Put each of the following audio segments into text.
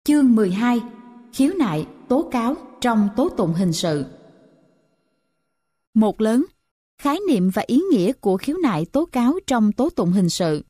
Chương 12. Khiếu nại, tố cáo trong tố tụng hình sự. Một lớn, khái niệm và ý nghĩa của khiếu nại tố cáo trong tố tụng hình sự.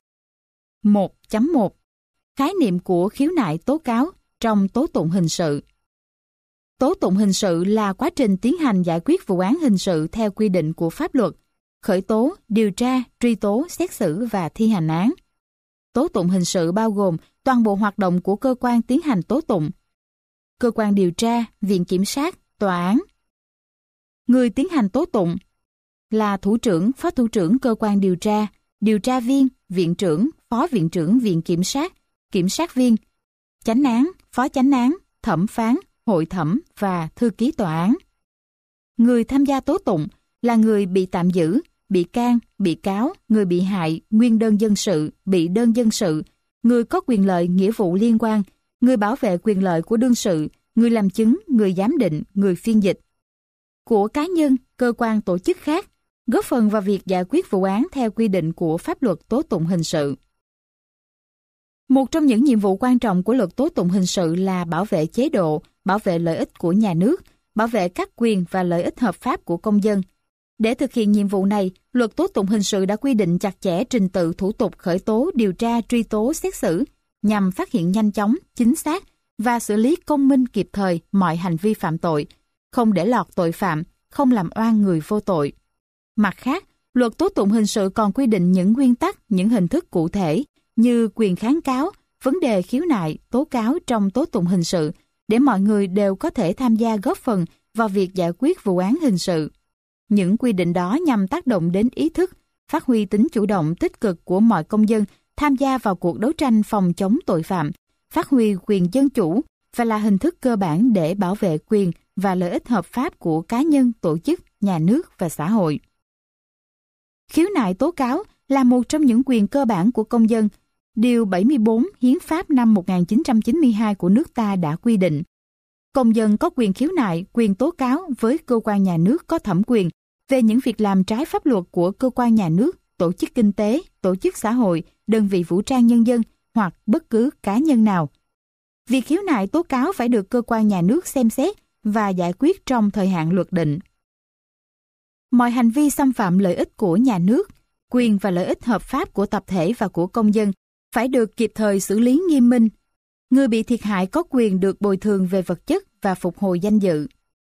1.1. Khái niệm của khiếu nại tố cáo trong tố tụng hình sự. Tố tụng hình sự là quá trình tiến hành giải quyết vụ án hình sự theo quy định của pháp luật, khởi tố, điều tra, truy tố, xét xử và thi hành án. Tố tụng hình sự bao gồm toàn bộ hoạt động của cơ quan tiến hành tố tụng, cơ quan điều tra, viện kiểm sát, tòa án. Người tiến hành tố tụng là thủ trưởng, phó thủ trưởng cơ quan điều tra viên, viện trưởng, phó viện trưởng viện kiểm sát viên, chánh án, phó chánh án, thẩm phán, hội thẩm và thư ký tòa án. Người tham gia tố tụng là người bị tạm giữ, bị can, bị cáo, người bị hại, nguyên đơn dân sự, bị đơn dân sự, người có quyền lợi nghĩa vụ liên quan, người bảo vệ quyền lợi của đương sự, người làm chứng, người giám định, người phiên dịch. Của cá nhân, cơ quan tổ chức khác, góp phần vào việc giải quyết vụ án theo quy định của pháp luật tố tụng hình sự. Một trong những nhiệm vụ quan trọng của luật tố tụng hình sự là bảo vệ chế độ, bảo vệ lợi ích của nhà nước, bảo vệ các quyền và lợi ích hợp pháp của công dân. Để thực hiện nhiệm vụ này, luật tố tụng hình sự đã quy định chặt chẽ trình tự thủ tục khởi tố, điều tra, truy tố, xét xử, nhằm phát hiện nhanh chóng, chính xác và xử lý công minh kịp thời mọi hành vi phạm tội, không để lọt tội phạm, không làm oan người vô tội. Mặt khác, luật tố tụng hình sự còn quy định những nguyên tắc, những hình thức cụ thể như quyền kháng cáo, vấn đề khiếu nại, tố cáo trong tố tụng hình sự để mọi người đều có thể tham gia góp phần vào việc giải quyết vụ án hình sự. Những quy định đó nhằm tác động đến ý thức, phát huy tính chủ động tích cực của mọi công dân tham gia vào cuộc đấu tranh phòng chống tội phạm, phát huy quyền dân chủ và là hình thức cơ bản để bảo vệ quyền và lợi ích hợp pháp của cá nhân, tổ chức, nhà nước và xã hội. Khiếu nại tố cáo là một trong những quyền cơ bản của công dân. Điều 74 Hiến pháp năm 1992 của nước ta đã quy định. Công dân có quyền khiếu nại, quyền tố cáo với cơ quan nhà nước có thẩm quyền về những việc làm trái pháp luật của cơ quan nhà nước, tổ chức kinh tế, tổ chức xã hội, đơn vị vũ trang nhân dân hoặc bất cứ cá nhân nào. Việc khiếu nại tố cáo phải được cơ quan nhà nước xem xét và giải quyết trong thời hạn luật định. Mọi hành vi xâm phạm lợi ích của nhà nước, quyền và lợi ích hợp pháp của tập thể và của công dân phải được kịp thời xử lý nghiêm minh. Người bị thiệt hại có quyền được bồi thường về vật chất và phục hồi danh dự.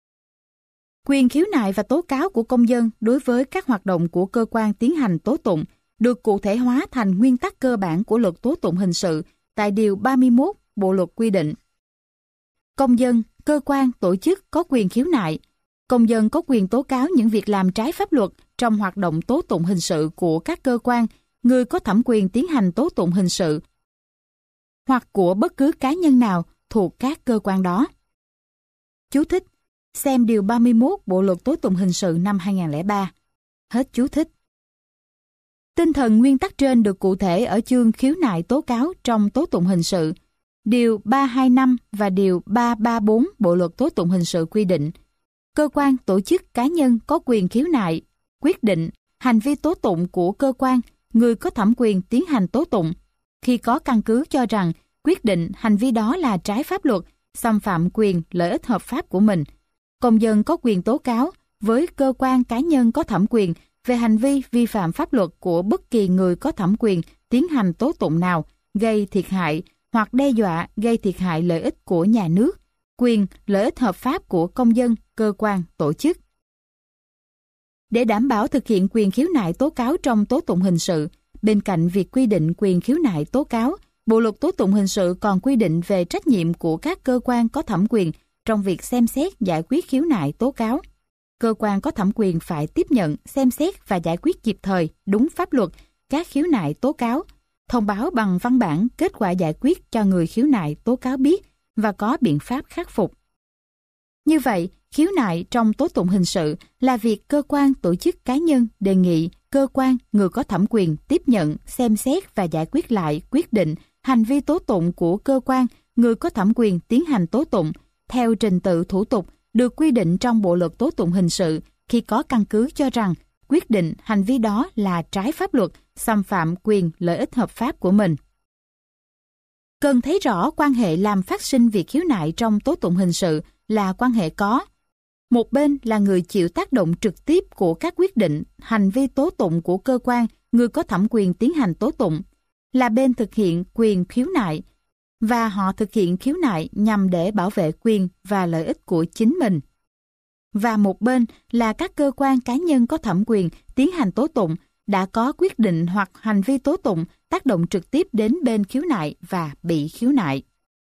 Quyền khiếu nại và tố cáo của công dân đối với các hoạt động của cơ quan tiến hành tố tụng được cụ thể hóa thành nguyên tắc cơ bản của luật tố tụng hình sự tại Điều 31 Bộ Luật quy định. Công dân, cơ quan, tổ chức có quyền khiếu nại. Công dân có quyền tố cáo những việc làm trái pháp luật trong hoạt động tố tụng hình sự của các cơ quan, người có thẩm quyền tiến hành tố tụng hình sự hoặc của bất cứ cá nhân nào thuộc các cơ quan đó. Chú thích: xem Điều 31 Bộ Luật tố tụng hình sự năm 2003. Hết chú thích. Tinh thần nguyên tắc trên được cụ thể ở chương khiếu nại tố cáo trong tố tụng hình sự. Điều 325 và Điều 334 Bộ Luật tố tụng hình sự quy định cơ quan, tổ chức, cá nhân có quyền khiếu nại, quyết định, hành vi tố tụng của cơ quan, người có thẩm quyền tiến hành tố tụng khi có căn cứ cho rằng quyết định hành vi đó là trái pháp luật, xâm phạm quyền, lợi ích hợp pháp của mình. Công dân có quyền tố cáo với cơ quan cá nhân có thẩm quyền về hành vi vi phạm pháp luật của bất kỳ người có thẩm quyền tiến hành tố tụng nào, gây thiệt hại hoặc đe dọa gây thiệt hại lợi ích của nhà nước, quyền, lợi ích hợp pháp của công dân, cơ quan, tổ chức. Để đảm bảo thực hiện quyền khiếu nại tố cáo trong tố tụng hình sự, bên cạnh việc quy định quyền khiếu nại tố cáo, Bộ Luật tố tụng hình sự còn quy định về trách nhiệm của các cơ quan có thẩm quyền trong việc xem xét giải quyết khiếu nại tố cáo. Cơ quan có thẩm quyền phải tiếp nhận, xem xét và giải quyết kịp thời, đúng pháp luật, các khiếu nại tố cáo, thông báo bằng văn bản kết quả giải quyết cho người khiếu nại tố cáo biết và có biện pháp khắc phục. Như vậy, khiếu nại trong tố tụng hình sự là việc cơ quan, tổ chức, cá nhân đề nghị cơ quan, người có thẩm quyền tiếp nhận, xem xét và giải quyết lại quyết định, hành vi tố tụng của cơ quan, người có thẩm quyền tiến hành tố tụng theo trình tự thủ tục được quy định trong Bộ Luật tố tụng hình sự khi có căn cứ cho rằng quyết định hành vi đó là trái pháp luật, xâm phạm quyền, lợi ích hợp pháp của mình. Cần thấy rõ quan hệ làm phát sinh việc khiếu nại trong tố tụng hình sự là quan hệ có. Một bên là người chịu tác động trực tiếp của các quyết định, hành vi tố tụng của cơ quan, người có thẩm quyền tiến hành tố tụng, là bên thực hiện quyền khiếu nại, và họ thực hiện khiếu nại nhằm để bảo vệ quyền và lợi ích của chính mình. Và một bên là các cơ quan cá nhân có thẩm quyền tiến hành tố tụng đã có quyết định hoặc hành vi tố tụng tác động trực tiếp đến bên khiếu nại và bị khiếu nại.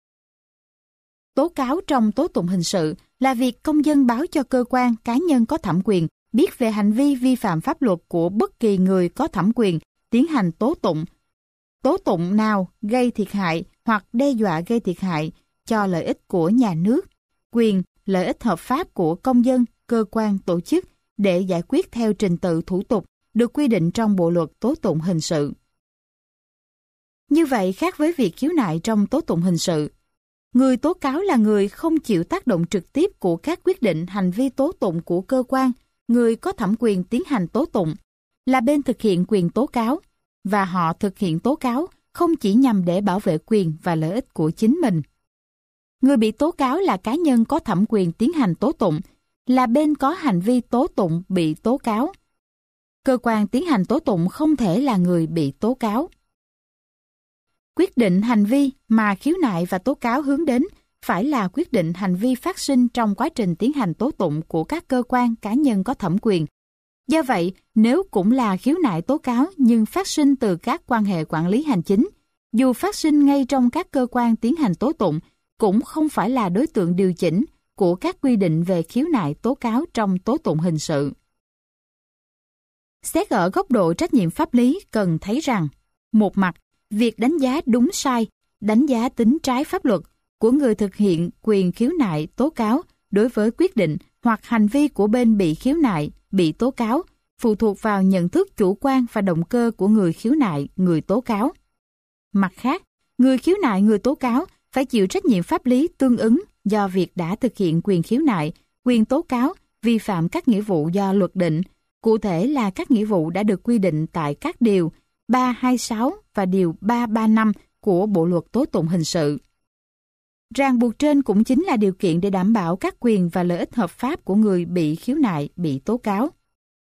Tố cáo trong tố tụng hình sự là việc công dân báo cho cơ quan cá nhân có thẩm quyền biết về hành vi vi phạm pháp luật của bất kỳ người có thẩm quyền tiến hành tố tụng. Tố tụng nào gây thiệt hại hoặc đe dọa gây thiệt hại cho lợi ích của nhà nước, quyền, lợi ích hợp pháp của công dân, cơ quan, tổ chức để giải quyết theo trình tự thủ tục được quy định trong Bộ luật tố tụng hình sự. Như vậy khác với việc khiếu nại trong tố tụng hình sự, người tố cáo là người không chịu tác động trực tiếp của các quyết định hành vi tố tụng của cơ quan, người có thẩm quyền tiến hành tố tụng, là bên thực hiện quyền tố cáo, và họ thực hiện tố cáo không chỉ nhằm để bảo vệ quyền và lợi ích của chính mình. Người bị tố cáo là cá nhân có thẩm quyền tiến hành tố tụng, là bên có hành vi tố tụng bị tố cáo. Cơ quan tiến hành tố tụng không thể là người bị tố cáo. Quyết định hành vi mà khiếu nại và tố cáo hướng đến phải là quyết định hành vi phát sinh trong quá trình tiến hành tố tụng của các cơ quan cá nhân có thẩm quyền. Do vậy, nếu cũng là khiếu nại tố cáo nhưng phát sinh từ các quan hệ quản lý hành chính, dù phát sinh ngay trong các cơ quan tiến hành tố tụng, cũng không phải là đối tượng điều chỉnh của các quy định về khiếu nại tố cáo trong tố tụng hình sự. Xét ở góc độ trách nhiệm pháp lý cần thấy rằng, một mặt, việc đánh giá đúng sai, đánh giá tính trái pháp luật của người thực hiện quyền khiếu nại tố cáo đối với quyết định hoặc hành vi của bên bị khiếu nại, bị tố cáo, phụ thuộc vào nhận thức chủ quan và động cơ của người khiếu nại, người tố cáo. Mặt khác, người khiếu nại, người tố cáo phải chịu trách nhiệm pháp lý tương ứng do việc đã thực hiện quyền khiếu nại, quyền tố cáo, vi phạm các nghĩa vụ do luật định, cụ thể là các nghĩa vụ đã được quy định tại các điều 326 và điều 335 của Bộ luật tố tụng hình sự. Ràng buộc trên cũng chính là điều kiện để đảm bảo các quyền và lợi ích hợp pháp của người bị khiếu nại, bị tố cáo.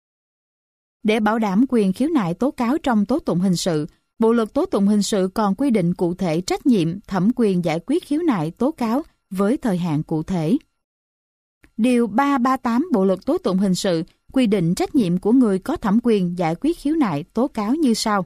Để bảo đảm quyền khiếu nại tố cáo trong tố tụng hình sự, Bộ luật tố tụng hình sự còn quy định cụ thể trách nhiệm, thẩm quyền giải quyết khiếu nại tố cáo với thời hạn cụ thể. Điều 338 Bộ luật tố tụng hình sự quy định trách nhiệm của người có thẩm quyền giải quyết khiếu nại tố cáo như sau.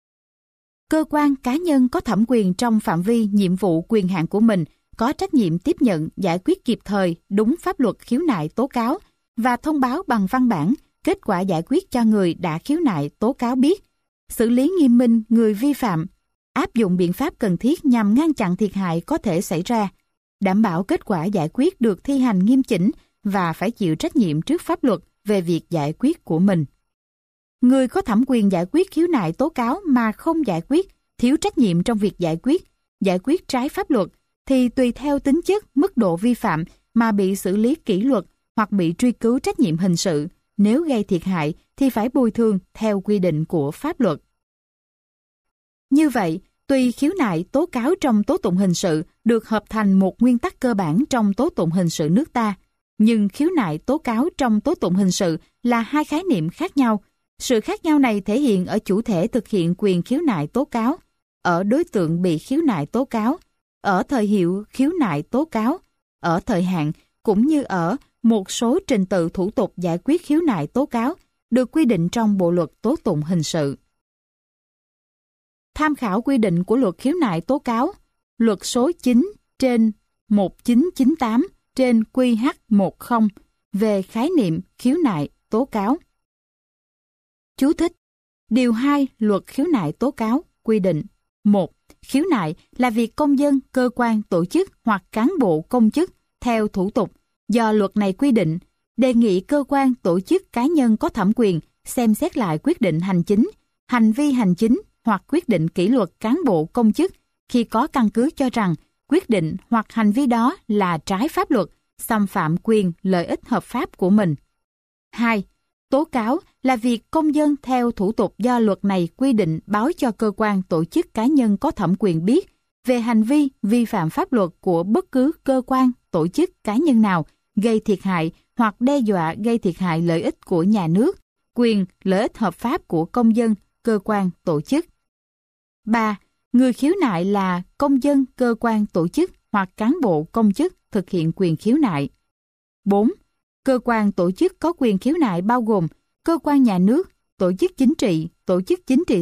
Cơ quan cá nhân có thẩm quyền trong phạm vi nhiệm vụ quyền hạn của mình có trách nhiệm tiếp nhận, giải quyết kịp thời, đúng pháp luật khiếu nại tố cáo và thông báo bằng văn bản kết quả giải quyết cho người đã khiếu nại tố cáo biết, xử lý nghiêm minh người vi phạm, áp dụng biện pháp cần thiết nhằm ngăn chặn thiệt hại có thể xảy ra, đảm bảo kết quả giải quyết được thi hành nghiêm chỉnh và phải chịu trách nhiệm trước pháp luật về việc giải quyết của mình. Người có thẩm quyền giải quyết khiếu nại tố cáo mà không giải quyết, thiếu trách nhiệm trong việc giải quyết trái pháp luật, thì tùy theo tính chất, mức độ vi phạm mà bị xử lý kỷ luật hoặc bị truy cứu trách nhiệm hình sự. Nếu gây thiệt hại thì phải bồi thường theo quy định của pháp luật. Như vậy, tuy khiếu nại tố cáo trong tố tụng hình sự được hợp thành một nguyên tắc cơ bản trong tố tụng hình sự nước ta, nhưng khiếu nại tố cáo trong tố tụng hình sự là hai khái niệm khác nhau. Sự khác nhau này thể hiện ở chủ thể thực hiện quyền khiếu nại tố cáo, ở đối tượng bị khiếu nại tố cáo, ở thời hiệu khiếu nại tố cáo, ở thời hạn, cũng như ở một số trình tự thủ tục giải quyết khiếu nại tố cáo được quy định trong Bộ luật tố tụng hình sự. Tham khảo quy định của luật khiếu nại tố cáo, luật số 9/1998/QH10 về khái niệm khiếu nại tố cáo. Chú thích: Điều 2 Luật khiếu nại tố cáo quy định: 1. Khiếu nại là việc công dân, cơ quan, tổ chức hoặc cán bộ công chức theo thủ tục do luật này quy định, đề nghị cơ quan, tổ chức, cá nhân có thẩm quyền xem xét lại quyết định hành chính, hành vi hành chính hoặc quyết định kỷ luật cán bộ công chức khi có căn cứ cho rằng quyết định hoặc hành vi đó là trái pháp luật, xâm phạm quyền, lợi ích hợp pháp của mình. 2. Tố cáo là việc công dân theo thủ tục do luật này quy định báo cho cơ quan, tổ chức, cá nhân có thẩm quyền biết về hành vi vi phạm pháp luật của bất cứ cơ quan, tổ chức, cá nhân nào gây thiệt hại hoặc đe dọa gây thiệt hại lợi ích của nhà nước, quyền, lợi ích hợp pháp của công dân, cơ quan, tổ chức. 3. Người khiếu nại là công dân, cơ quan, tổ chức hoặc cán bộ công chức thực hiện quyền khiếu nại. 4. Cơ quan tổ chức có quyền khiếu nại bao gồm cơ quan nhà nước, tổ chức chính trị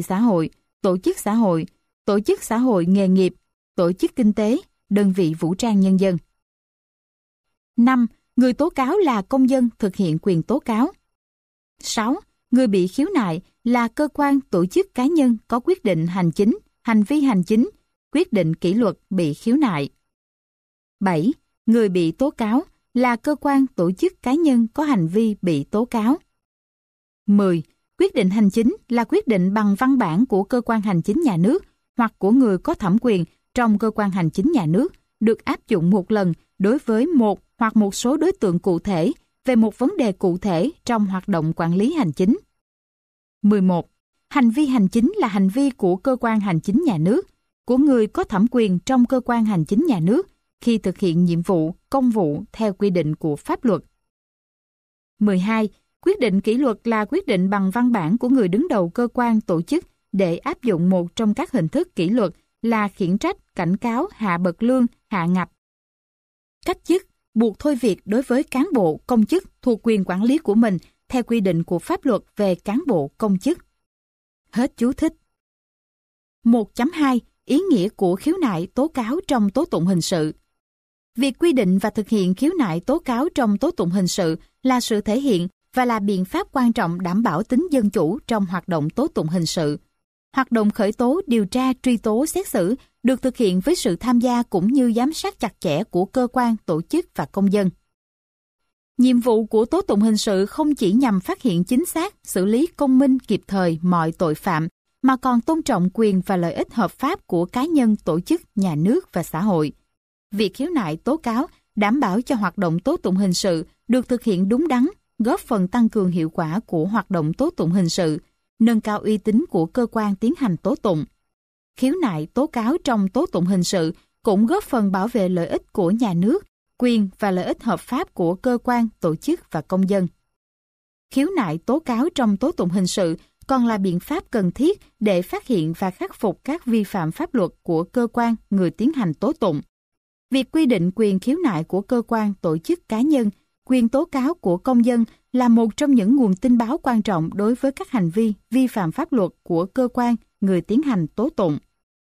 xã hội nghề nghiệp, tổ chức kinh tế, đơn vị vũ trang nhân dân. 5. Người tố cáo là công dân thực hiện quyền tố cáo. 6. Người bị khiếu nại là cơ quan, tổ chức, cá nhân có quyết định hành chính, hành vi hành chính, quyết định kỷ luật bị khiếu nại. 7. Người bị tố cáo là cơ quan, tổ chức, cá nhân có hành vi bị tố cáo. 10. Quyết định hành chính là quyết định bằng văn bản của cơ quan hành chính nhà nước hoặc của người có thẩm quyền trong cơ quan hành chính nhà nước, được áp dụng một lần đối với một hoặc một số đối tượng cụ thể về một vấn đề cụ thể trong hoạt động quản lý hành chính. 11. Hành vi hành chính là hành vi của cơ quan hành chính nhà nước, của người có thẩm quyền trong cơ quan hành chính nhà nước khi thực hiện nhiệm vụ, công vụ theo quy định của pháp luật. 12. Quyết định kỷ luật là quyết định bằng văn bản của người đứng đầu cơ quan tổ chức để áp dụng một trong các hình thức kỷ luật là khiển trách, cảnh cáo, hạ bậc lương, hạ ngạch, cách chức, buộc thôi việc đối với cán bộ, công chức thuộc quyền quản lý của mình theo quy định của pháp luật về cán bộ, công chức. Hết chú thích. 1.2. Ý nghĩa của khiếu nại tố cáo trong tố tụng hình sự. Việc quy định và thực hiện khiếu nại tố cáo trong tố tụng hình sự là sự thể hiện và là biện pháp quan trọng đảm bảo tính dân chủ trong hoạt động tố tụng hình sự. Hoạt động khởi tố, điều tra, truy tố, xét xử được thực hiện với sự tham gia cũng như giám sát chặt chẽ của cơ quan, tổ chức và công dân. Nhiệm vụ của tố tụng hình sự không chỉ nhằm phát hiện chính xác, xử lý công minh kịp thời mọi tội phạm, mà còn tôn trọng quyền và lợi ích hợp pháp của cá nhân, tổ chức, nhà nước và xã hội. Việc khiếu nại tố cáo đảm bảo cho hoạt động tố tụng hình sự được thực hiện đúng đắn, góp phần tăng cường hiệu quả của hoạt động tố tụng hình sự, nâng cao uy tín của cơ quan tiến hành tố tụng. Khiếu nại tố cáo trong tố tụng hình sự cũng góp phần bảo vệ lợi ích của nhà nước, quyền và lợi ích hợp pháp của cơ quan, tổ chức và công dân. Khiếu nại tố cáo trong tố tụng hình sự còn là biện pháp cần thiết để phát hiện và khắc phục các vi phạm pháp luật của cơ quan, người tiến hành tố tụng. Việc quy định quyền khiếu nại của cơ quan, tổ chức, cá nhân, quyền tố cáo của công dân là một trong những nguồn tin báo quan trọng đối với các hành vi vi phạm pháp luật của cơ quan, người tiến hành tố tụng.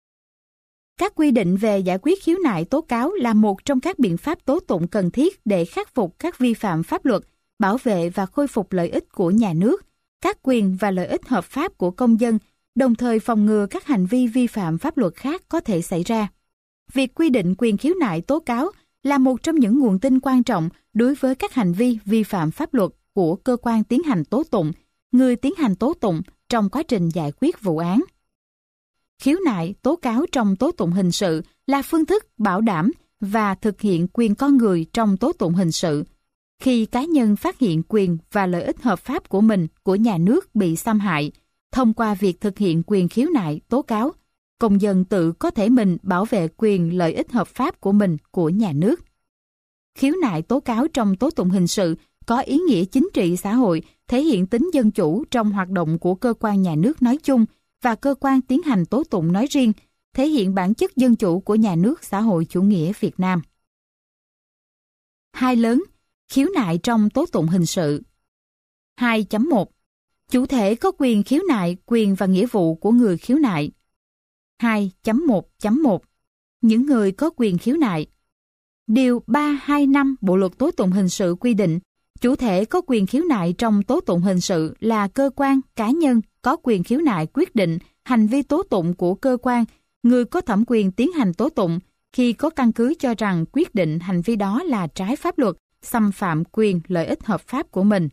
Các quy định về giải quyết khiếu nại tố cáo là một trong các biện pháp tố tụng cần thiết để khắc phục các vi phạm pháp luật, bảo vệ và khôi phục lợi ích của nhà nước, các quyền và lợi ích hợp pháp của công dân, đồng thời phòng ngừa các hành vi vi phạm pháp luật khác có thể xảy ra. Việc quy định quyền khiếu nại tố cáo là một trong những nguồn tin quan trọng đối với các hành vi vi phạm pháp luật của cơ quan tiến hành tố tụng, người tiến hành tố tụng trong quá trình giải quyết vụ án. Khiếu nại tố cáo trong tố tụng hình sự là phương thức bảo đảm và thực hiện quyền con người trong tố tụng hình sự. Khi cá nhân phát hiện quyền và lợi ích hợp pháp của mình, của nhà nước bị xâm hại, thông qua việc thực hiện quyền khiếu nại tố cáo, công dân tự có thể mình bảo vệ quyền lợi ích hợp pháp của mình, của nhà nước. Khiếu nại tố cáo trong tố tụng hình sự có ý nghĩa chính trị xã hội, thể hiện tính dân chủ trong hoạt động của cơ quan nhà nước nói chung và cơ quan tiến hành tố tụng nói riêng, thể hiện bản chất dân chủ của nhà nước xã hội chủ nghĩa Việt Nam. 2 lớn, khiếu nại trong tố tụng hình sự. 2.1. Chủ thể có quyền khiếu nại, quyền và nghĩa vụ của người khiếu nại. 2.1.1. Những người có quyền khiếu nại. Điều 325 Bộ luật tố tụng hình sự quy định, chủ thể có quyền khiếu nại trong tố tụng hình sự là cơ quan, cá nhân có quyền khiếu nại quyết định hành vi tố tụng của cơ quan, người có thẩm quyền tiến hành tố tụng khi có căn cứ cho rằng quyết định hành vi đó là trái pháp luật, xâm phạm quyền lợi ích hợp pháp của mình.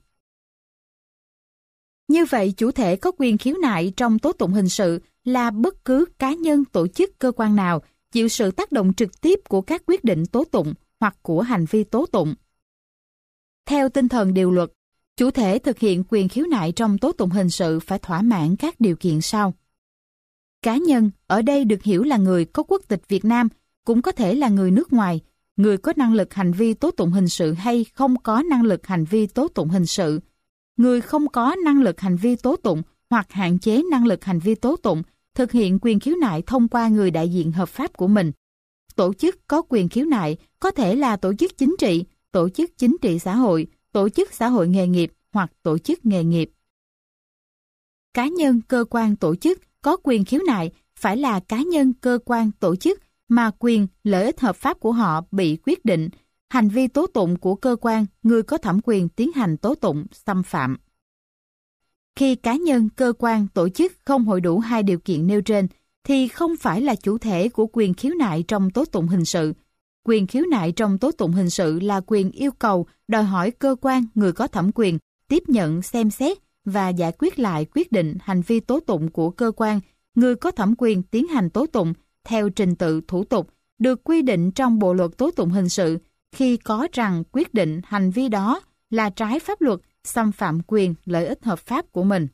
Như vậy, chủ thể có quyền khiếu nại trong tố tụng hình sự là bất cứ cá nhân, tổ chức, cơ quan nào chịu sự tác động trực tiếp của các quyết định tố tụng hoặc của hành vi tố tụng. Theo tinh thần điều luật, chủ thể thực hiện quyền khiếu nại trong tố tụng hình sự phải thỏa mãn các điều kiện sau. Cá nhân ở đây được hiểu là người có quốc tịch Việt Nam, cũng có thể là người nước ngoài, người có năng lực hành vi tố tụng hình sự hay không có năng lực hành vi tố tụng hình sự. Người không có năng lực hành vi tố tụng hoặc hạn chế năng lực hành vi tố tụng thực hiện quyền khiếu nại thông qua người đại diện hợp pháp của mình. Tổ chức có quyền khiếu nại có thể là tổ chức chính trị, tổ chức chính trị xã hội, tổ chức xã hội nghề nghiệp hoặc tổ chức nghề nghiệp. Cá nhân, cơ quan, tổ chức có quyền khiếu nại phải là cá nhân, cơ quan, tổ chức mà quyền, lợi ích hợp pháp của họ bị quyết định, hành vi tố tụng của cơ quan, người có thẩm quyền tiến hành tố tụng xâm phạm. Khi cá nhân, cơ quan, tổ chức không hội đủ hai điều kiện nêu trên, thì không phải là chủ thể của quyền khiếu nại trong tố tụng hình sự. Quyền khiếu nại trong tố tụng hình sự là quyền yêu cầu, đòi hỏi cơ quan, người có thẩm quyền tiếp nhận, xem xét và giải quyết lại quyết định hành vi tố tụng của cơ quan, người có thẩm quyền tiến hành tố tụng theo trình tự thủ tục được quy định trong Bộ luật tố tụng hình sự khi có rằng quyết định hành vi đó là trái pháp luật, xâm phạm quyền, lợi ích hợp pháp của mình.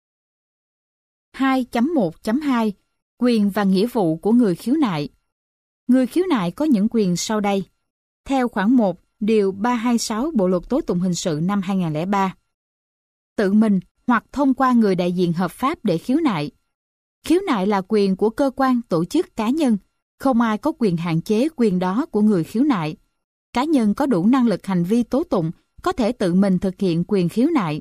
2.1.2 Quyền và nghĩa vụ của người khiếu nại. Người khiếu nại có những quyền sau đây. Theo khoản 1, điều 326 Bộ luật tố tụng hình sự năm 2003. Tự mình hoặc thông qua người đại diện hợp pháp để khiếu nại. Khiếu nại là quyền của cơ quan, tổ chức, cá nhân. Không ai có quyền hạn chế quyền đó của người khiếu nại. Cá nhân có đủ năng lực hành vi tố tụng, có thể tự mình thực hiện quyền khiếu nại.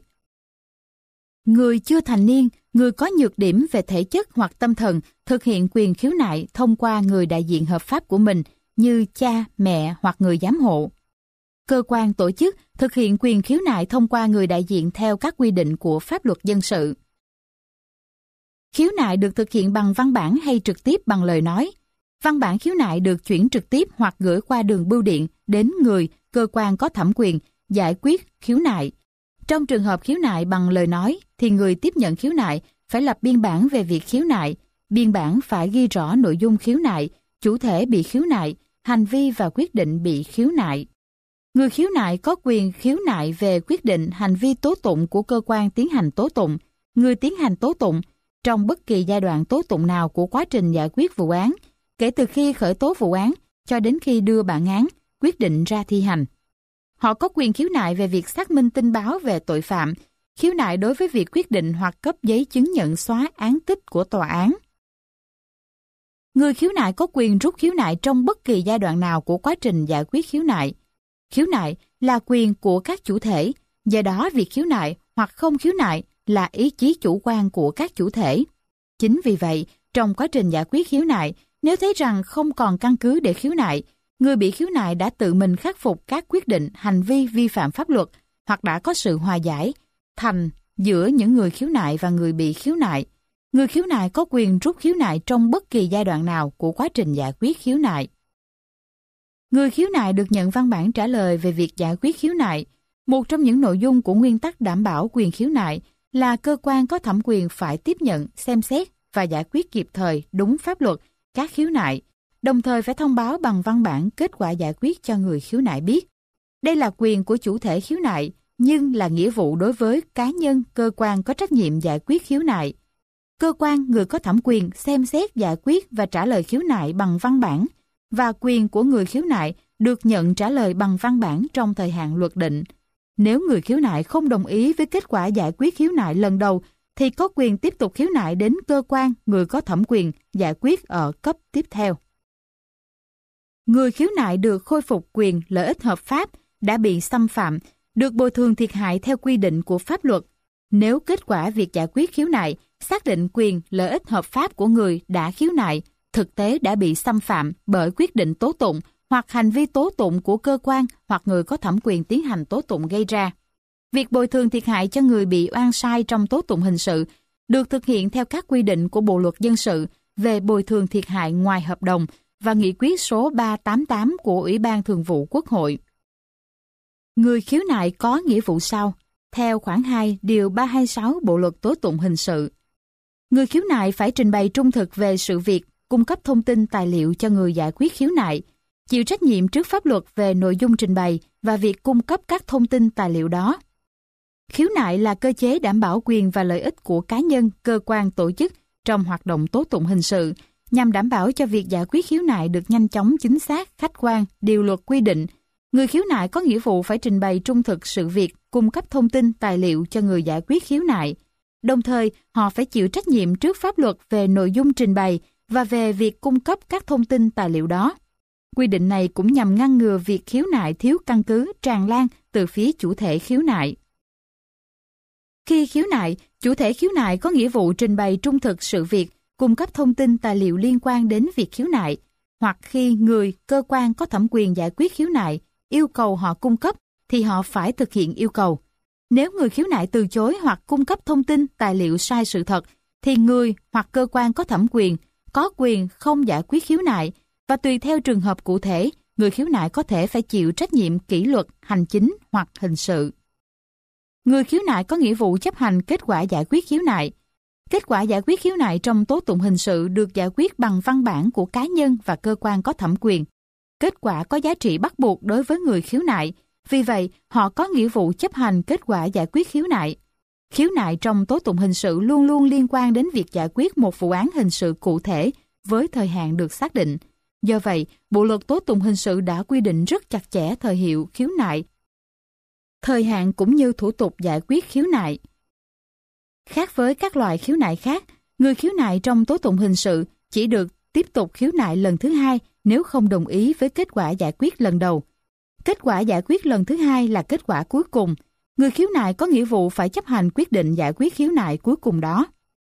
Người chưa thành niên, người có nhược điểm về thể chất hoặc tâm thần thực hiện quyền khiếu nại thông qua người đại diện hợp pháp của mình như cha, mẹ hoặc người giám hộ. Cơ quan, tổ chức thực hiện quyền khiếu nại thông qua người đại diện theo các quy định của pháp luật dân sự. Khiếu nại được thực hiện bằng văn bản hay trực tiếp bằng lời nói. Văn bản khiếu nại được chuyển trực tiếp hoặc gửi qua đường bưu điện đến người, cơ quan có thẩm quyền giải quyết khiếu nại. Trong trường hợp khiếu nại bằng lời nói, thì người tiếp nhận khiếu nại phải lập biên bản về việc khiếu nại. Biên bản phải ghi rõ nội dung khiếu nại, chủ thể bị khiếu nại, hành vi và quyết định bị khiếu nại. Người khiếu nại có quyền khiếu nại về quyết định hành vi tố tụng của cơ quan tiến hành tố tụng. Người tiến hành tố tụng trong bất kỳ giai đoạn tố tụng nào của quá trình giải quyết vụ án, kể từ khi khởi tố vụ án cho đến khi đưa bản án, quyết định ra thi hành. Họ có quyền khiếu nại về việc xác minh tin báo về tội phạm, khiếu nại đối với việc quyết định hoặc cấp giấy chứng nhận xóa án tích của tòa án. Người khiếu nại có quyền rút khiếu nại trong bất kỳ giai đoạn nào của quá trình giải quyết khiếu nại. Khiếu nại là quyền của các chủ thể, do đó việc khiếu nại hoặc không khiếu nại là ý chí chủ quan của các chủ thể. Chính vì vậy, trong quá trình giải quyết khiếu nại, nếu thấy rằng không còn căn cứ để khiếu nại, người bị khiếu nại đã tự mình khắc phục các quyết định hành vi vi phạm pháp luật hoặc đã có sự hòa giải thành giữa những người khiếu nại và người bị khiếu nại. Người khiếu nại có quyền rút khiếu nại trong bất kỳ giai đoạn nào của quá trình giải quyết khiếu nại. Người khiếu nại được nhận văn bản trả lời về việc giải quyết khiếu nại. Một trong những nội dung của nguyên tắc đảm bảo quyền khiếu nại là cơ quan có thẩm quyền phải tiếp nhận, xem xét và giải quyết kịp thời đúng pháp luật các khiếu nại, đồng thời phải thông báo bằng văn bản kết quả giải quyết cho người khiếu nại biết. Đây là quyền của chủ thể khiếu nại, nhưng là nghĩa vụ đối với cá nhân, cơ quan có trách nhiệm giải quyết khiếu nại. Cơ quan, người có thẩm quyền xem xét, giải quyết và trả lời khiếu nại bằng văn bản, và quyền của người khiếu nại được nhận trả lời bằng văn bản trong thời hạn luật định. Nếu người khiếu nại không đồng ý với kết quả giải quyết khiếu nại lần đầu, thì có quyền tiếp tục khiếu nại đến cơ quan, người có thẩm quyền giải quyết ở cấp tiếp theo. Người khiếu nại được khôi phục quyền lợi ích hợp pháp đã bị xâm phạm, được bồi thường thiệt hại theo quy định của pháp luật. Nếu kết quả việc giải quyết khiếu nại xác định quyền lợi ích hợp pháp của người đã khiếu nại thực tế đã bị xâm phạm bởi quyết định tố tụng hoặc hành vi tố tụng của cơ quan hoặc người có thẩm quyền tiến hành tố tụng gây ra. Việc bồi thường thiệt hại cho người bị oan sai trong tố tụng hình sự được thực hiện theo các quy định của Bộ luật dân sự về bồi thường thiệt hại ngoài hợp đồng và nghị quyết số 388 của Ủy ban Thường vụ Quốc hội. Người khiếu nại có nghĩa vụ sau, theo khoản 2 điều 326 Bộ luật tố tụng hình sự. Người khiếu nại phải trình bày trung thực về sự việc, cung cấp thông tin tài liệu cho người giải quyết khiếu nại, chịu trách nhiệm trước pháp luật về nội dung trình bày và việc cung cấp các thông tin tài liệu đó. Khiếu nại là cơ chế đảm bảo quyền và lợi ích của cá nhân, cơ quan, tổ chức trong hoạt động tố tụng hình sự, nhằm đảm bảo cho việc giải quyết khiếu nại được nhanh chóng, chính xác, khách quan, điều luật quy định. Người khiếu nại có nghĩa vụ phải trình bày trung thực sự việc, cung cấp thông tin, tài liệu cho người giải quyết khiếu nại. Đồng thời, họ phải chịu trách nhiệm trước pháp luật về nội dung trình bày và về việc cung cấp các thông tin tài liệu đó. Quy định này cũng nhằm ngăn ngừa việc khiếu nại thiếu căn cứ tràn lan từ phía chủ thể khiếu nại. Khi khiếu nại, chủ thể khiếu nại có nghĩa vụ trình bày trung thực sự việc, cung cấp thông tin tài liệu liên quan đến việc khiếu nại, hoặc khi người, cơ quan có thẩm quyền giải quyết khiếu nại yêu cầu họ cung cấp thì họ phải thực hiện yêu cầu. Nếu người khiếu nại từ chối hoặc cung cấp thông tin tài liệu sai sự thật thì người hoặc cơ quan có thẩm quyền có quyền không giải quyết khiếu nại, và tùy theo trường hợp cụ thể, người khiếu nại có thể phải chịu trách nhiệm kỷ luật, hành chính hoặc hình sự. Người khiếu nại có nghĩa vụ chấp hành kết quả giải quyết khiếu nại. Kết quả giải quyết khiếu nại trong tố tụng hình sự được giải quyết bằng văn bản của cá nhân và cơ quan có thẩm quyền. Kết quả có giá trị bắt buộc đối với người khiếu nại, vì vậy họ có nghĩa vụ chấp hành kết quả giải quyết khiếu nại. Khiếu nại trong tố tụng hình sự luôn luôn liên quan đến việc giải quyết một vụ án hình sự cụ thể với thời hạn được xác định. Do vậy, Bộ luật tố tụng hình sự đã quy định rất chặt chẽ thời hiệu khiếu nại, thời hạn cũng như thủ tục giải quyết khiếu nại. Khác với các loại khiếu nại khác, người khiếu nại trong tố tụng hình sự chỉ được tiếp tục khiếu nại lần thứ hai nếu không đồng ý với kết quả giải quyết lần đầu. Kết quả giải quyết lần thứ hai là kết quả cuối cùng. Người khiếu nại có nghĩa vụ phải chấp hành quyết định giải quyết khiếu nại cuối cùng đó.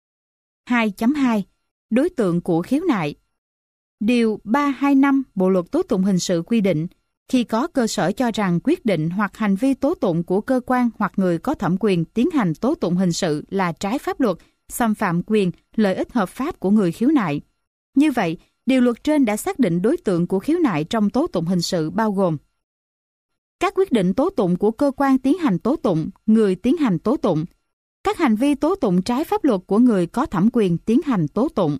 2.2. Đối tượng của khiếu nại. Điều 325 Bộ luật tố tụng hình sự quy định, khi có cơ sở cho rằng quyết định hoặc hành vi tố tụng của cơ quan hoặc người có thẩm quyền tiến hành tố tụng hình sự là trái pháp luật, xâm phạm quyền, lợi ích hợp pháp của người khiếu nại. Như vậy, điều luật trên đã xác định đối tượng của khiếu nại trong tố tụng hình sự bao gồm các quyết định tố tụng của cơ quan tiến hành tố tụng, người tiến hành tố tụng, các hành vi tố tụng trái pháp luật của người có thẩm quyền tiến hành tố tụng.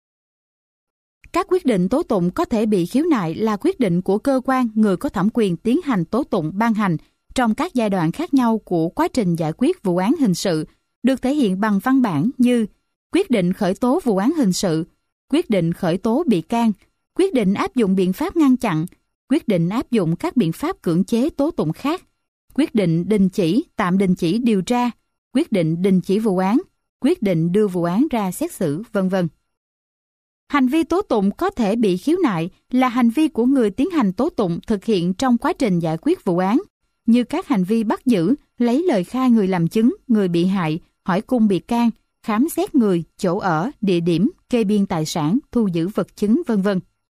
Các quyết định tố tụng có thể bị khiếu nại là quyết định của cơ quan, người có thẩm quyền tiến hành tố tụng ban hành trong các giai đoạn khác nhau của quá trình giải quyết vụ án hình sự, được thể hiện bằng văn bản như quyết định khởi tố vụ án hình sự, quyết định khởi tố bị can, quyết định áp dụng biện pháp ngăn chặn, quyết định áp dụng các biện pháp cưỡng chế tố tụng khác, quyết định đình chỉ, tạm đình chỉ điều tra, quyết định đình chỉ vụ án, quyết định đưa vụ án ra xét xử, v.v. Hành vi tố tụng có thể bị khiếu nại là hành vi của người tiến hành tố tụng thực hiện trong quá trình giải quyết vụ án, như các hành vi bắt giữ, lấy lời khai người làm chứng, người bị hại, hỏi cung bị can, khám xét người, chỗ ở, địa điểm, kê biên tài sản, thu giữ vật chứng, v.v.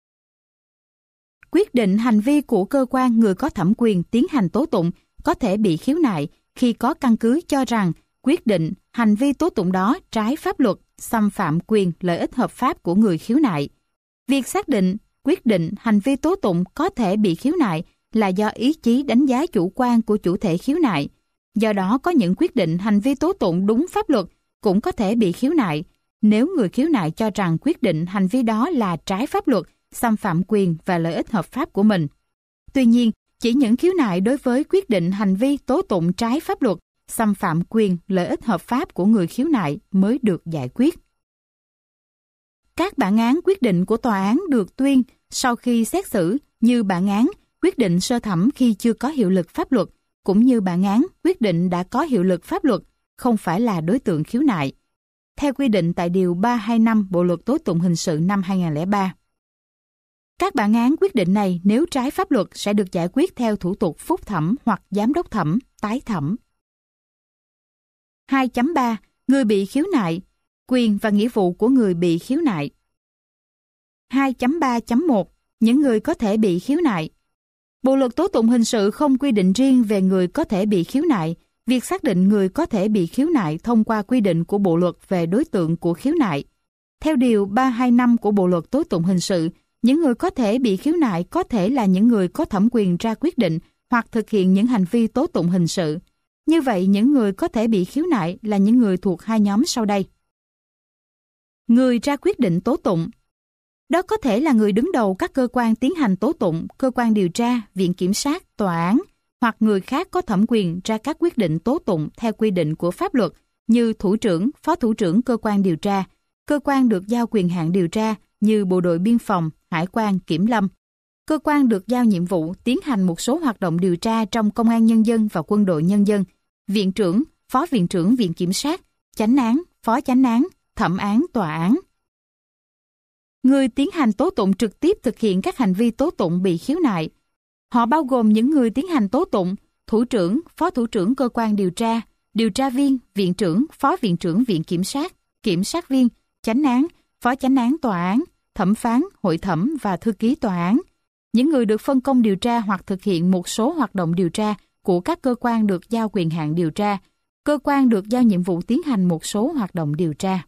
Quyết định hành vi của cơ quan, người có thẩm quyền tiến hành tố tụng có thể bị khiếu nại khi có căn cứ cho rằng quyết định, hành vi tố tụng đó trái pháp luật, xâm phạm quyền, lợi ích hợp pháp của người khiếu nại. Việc xác định, quyết định, hành vi tố tụng có thể bị khiếu nại là do ý chí đánh giá chủ quan của chủ thể khiếu nại. Do đó, có những quyết định, hành vi tố tụng đúng pháp luật cũng có thể bị khiếu nại nếu người khiếu nại cho rằng quyết định, hành vi đó là trái pháp luật, xâm phạm quyền và lợi ích hợp pháp của mình. Tuy nhiên, chỉ những khiếu nại đối với quyết định, hành vi tố tụng trái pháp luật, xâm phạm quyền, lợi ích hợp pháp của người khiếu nại mới được giải quyết. Các bản án quyết định của tòa án được tuyên sau khi xét xử như bản án, quyết định sơ thẩm khi chưa có hiệu lực pháp luật, cũng như bản án, quyết định đã có hiệu lực pháp luật, không phải là đối tượng khiếu nại, theo quy định tại Điều 325 Bộ luật tố tụng hình sự năm 2003. Các bản án quyết định này nếu trái pháp luật sẽ được giải quyết theo thủ tục phúc thẩm hoặc giám đốc thẩm, tái thẩm. 2.3. Người bị khiếu nại, quyền và nghĩa vụ của người bị khiếu nại. 2.3.1. Những người có thể bị khiếu nại. Bộ luật tố tụng hình sự không quy định riêng về người có thể bị khiếu nại. Việc xác định người có thể bị khiếu nại thông qua quy định của Bộ luật về đối tượng của khiếu nại. Theo Điều 325 của Bộ luật tố tụng hình sự, những người có thể bị khiếu nại có thể là những người có thẩm quyền ra quyết định hoặc thực hiện những hành vi tố tụng hình sự. Như vậy, những người có thể bị khiếu nại là những người thuộc hai nhóm sau đây. Người ra quyết định tố tụng. Đó có thể là người đứng đầu các cơ quan tiến hành tố tụng, cơ quan điều tra, viện kiểm sát, tòa án, hoặc người khác có thẩm quyền ra các quyết định tố tụng theo quy định của pháp luật như thủ trưởng, phó thủ trưởng cơ quan điều tra, cơ quan được giao quyền hạn điều tra như Bộ đội Biên phòng, Hải quan, Kiểm lâm. Cơ quan được giao nhiệm vụ tiến hành một số hoạt động điều tra trong Công an Nhân dân và Quân đội Nhân dân, Viện trưởng, Phó Viện trưởng Viện Kiểm sát, Chánh án, Phó Chánh án, Thẩm án, Tòa án. Người tiến hành tố tụng trực tiếp thực hiện các hành vi tố tụng bị khiếu nại. Họ bao gồm những người tiến hành tố tụng, thủ trưởng, phó thủ trưởng cơ quan điều tra viên, viện trưởng, phó viện trưởng Viện Kiểm sát viên, chánh án, phó chánh án tòa án, thẩm phán, hội thẩm và thư ký tòa án. Những người được phân công điều tra hoặc thực hiện một số hoạt động điều tra của các cơ quan được giao quyền hạn điều tra, cơ quan được giao nhiệm vụ tiến hành một số hoạt động điều tra.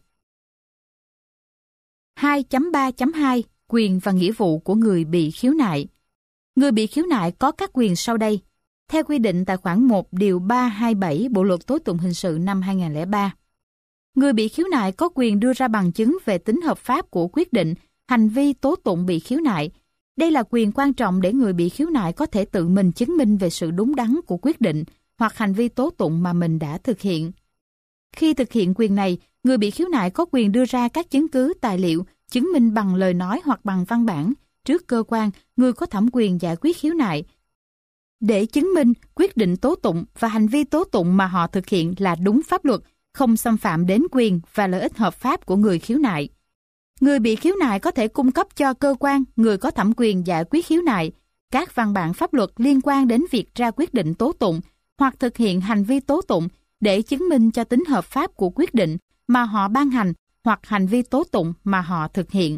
2.3.2 Quyền và nghĩa vụ của người bị khiếu nại. Người bị khiếu nại có các quyền sau đây. Theo quy định tại khoản 1 điều 327 Bộ luật tố tụng hình sự năm 2003. Người bị khiếu nại có quyền đưa ra bằng chứng về tính hợp pháp của quyết định, hành vi tố tụng bị khiếu nại. Đây là quyền quan trọng để người bị khiếu nại có thể tự mình chứng minh về sự đúng đắn của quyết định hoặc hành vi tố tụng mà mình đã thực hiện. Khi thực hiện quyền này, người bị khiếu nại có quyền đưa ra các chứng cứ, tài liệu, chứng minh bằng lời nói hoặc bằng văn bản trước cơ quan, người có thẩm quyền giải quyết khiếu nại, để chứng minh quyết định tố tụng và hành vi tố tụng mà họ thực hiện là đúng pháp luật, không xâm phạm đến quyền và lợi ích hợp pháp của người khiếu nại. Người bị khiếu nại có thể cung cấp cho cơ quan, người có thẩm quyền giải quyết khiếu nại, các văn bản pháp luật liên quan đến việc ra quyết định tố tụng hoặc thực hiện hành vi tố tụng để chứng minh cho tính hợp pháp của quyết định mà họ ban hành hoặc hành vi tố tụng mà họ thực hiện.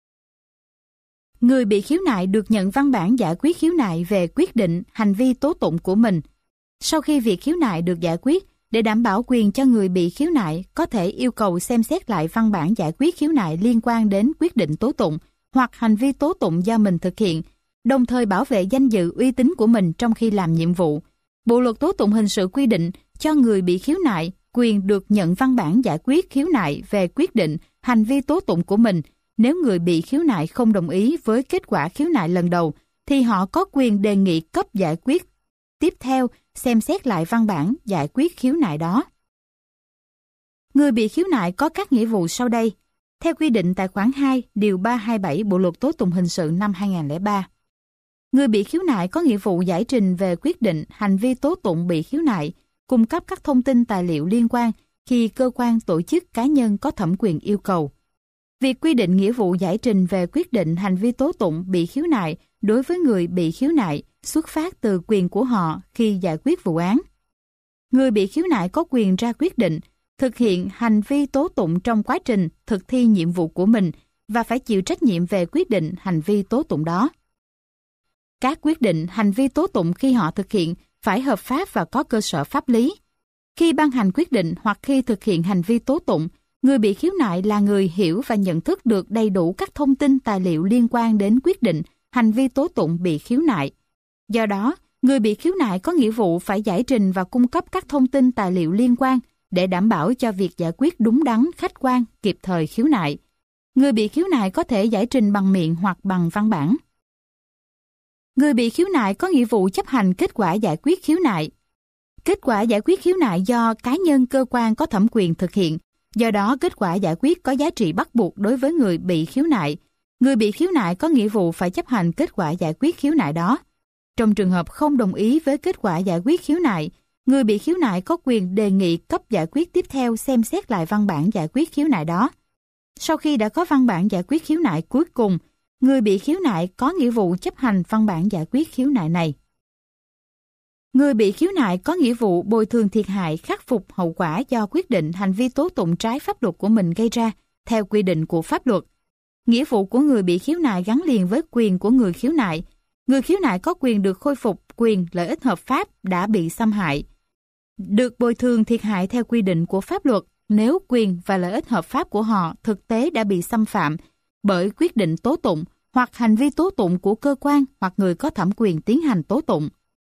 Người bị khiếu nại được nhận văn bản giải quyết khiếu nại về quyết định, hành vi tố tụng của mình. Sau khi việc khiếu nại được giải quyết, để đảm bảo quyền cho người bị khiếu nại có thể yêu cầu xem xét lại văn bản giải quyết khiếu nại liên quan đến quyết định tố tụng hoặc hành vi tố tụng do mình thực hiện, đồng thời bảo vệ danh dự uy tín của mình trong khi làm nhiệm vụ. Bộ luật tố tụng hình sự quy định cho người bị khiếu nại quyền được nhận văn bản giải quyết khiếu nại về quyết định, hành vi tố tụng của mình. Nếu người bị khiếu nại không đồng ý với kết quả khiếu nại lần đầu, thì họ có quyền đề nghị cấp giải quyết tiếp theo xem xét lại văn bản giải quyết khiếu nại đó. Người bị khiếu nại có các nghĩa vụ sau đây. Theo quy định tại khoản 2 điều 327 Bộ luật tố tụng hình sự năm 2003. Người bị khiếu nại có nghĩa vụ giải trình về quyết định, hành vi tố tụng bị khiếu nại, cung cấp các thông tin tài liệu liên quan khi cơ quan, tổ chức, cá nhân có thẩm quyền yêu cầu. Việc quy định nghĩa vụ giải trình về quyết định, hành vi tố tụng bị khiếu nại đối với người bị khiếu nại xuất phát từ quyền của họ khi giải quyết vụ án. Người bị khiếu nại có quyền ra quyết định, thực hiện hành vi tố tụng trong quá trình thực thi nhiệm vụ của mình và phải chịu trách nhiệm về quyết định, hành vi tố tụng đó. Các quyết định, hành vi tố tụng khi họ thực hiện phải hợp pháp và có cơ sở pháp lý. Khi ban hành quyết định hoặc khi thực hiện hành vi tố tụng, người bị khiếu nại là người hiểu và nhận thức được đầy đủ các thông tin tài liệu liên quan đến quyết định, hành vi tố tụng bị khiếu nại. Do đó, người bị khiếu nại có nghĩa vụ phải giải trình và cung cấp các thông tin tài liệu liên quan để đảm bảo cho việc giải quyết đúng đắn, khách quan, kịp thời khiếu nại. Người bị khiếu nại có thể giải trình bằng miệng hoặc bằng văn bản. Người bị khiếu nại có nghĩa vụ chấp hành kết quả giải quyết khiếu nại. Kết quả giải quyết khiếu nại do cá nhân, cơ quan có thẩm quyền thực hiện. Do đó, kết quả giải quyết có giá trị bắt buộc đối với người bị khiếu nại. Người bị khiếu nại có nghĩa vụ phải chấp hành kết quả giải quyết khiếu nại đó. Trong trường hợp không đồng ý với kết quả giải quyết khiếu nại, người bị khiếu nại có quyền đề nghị cấp giải quyết tiếp theo xem xét lại văn bản giải quyết khiếu nại đó. Sau khi đã có văn bản giải quyết khiếu nại cuối cùng, người bị khiếu nại có nghĩa vụ chấp hành văn bản giải quyết khiếu nại này. Người bị khiếu nại có nghĩa vụ bồi thường thiệt hại, khắc phục hậu quả do quyết định, hành vi tố tụng trái pháp luật của mình gây ra theo quy định của pháp luật. Nghĩa vụ của người bị khiếu nại gắn liền với quyền của người khiếu nại. Người khiếu nại có quyền được khôi phục quyền, lợi ích hợp pháp đã bị xâm hại, được bồi thường thiệt hại theo quy định của pháp luật nếu quyền và lợi ích hợp pháp của họ thực tế đã bị xâm phạm bởi quyết định tố tụng hoặc hành vi tố tụng của cơ quan hoặc người có thẩm quyền tiến hành tố tụng.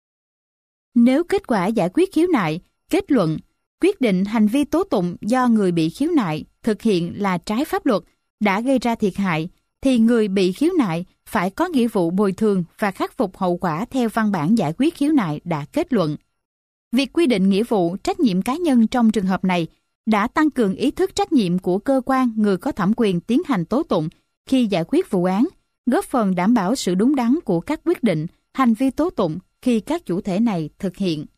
Nếu kết quả giải quyết khiếu nại, kết luận, quyết định, hành vi tố tụng do người bị khiếu nại thực hiện là trái pháp luật, đã gây ra thiệt hại, thì người bị khiếu nại phải có nghĩa vụ bồi thường và khắc phục hậu quả theo văn bản giải quyết khiếu nại đã kết luận. Việc quy định nghĩa vụ, trách nhiệm cá nhân trong trường hợp này đã tăng cường ý thức trách nhiệm của cơ quan người có thẩm quyền tiến hành tố tụng khi giải quyết vụ án, góp phần đảm bảo sự đúng đắn của các quyết định, hành vi tố tụng khi các chủ thể này thực hiện.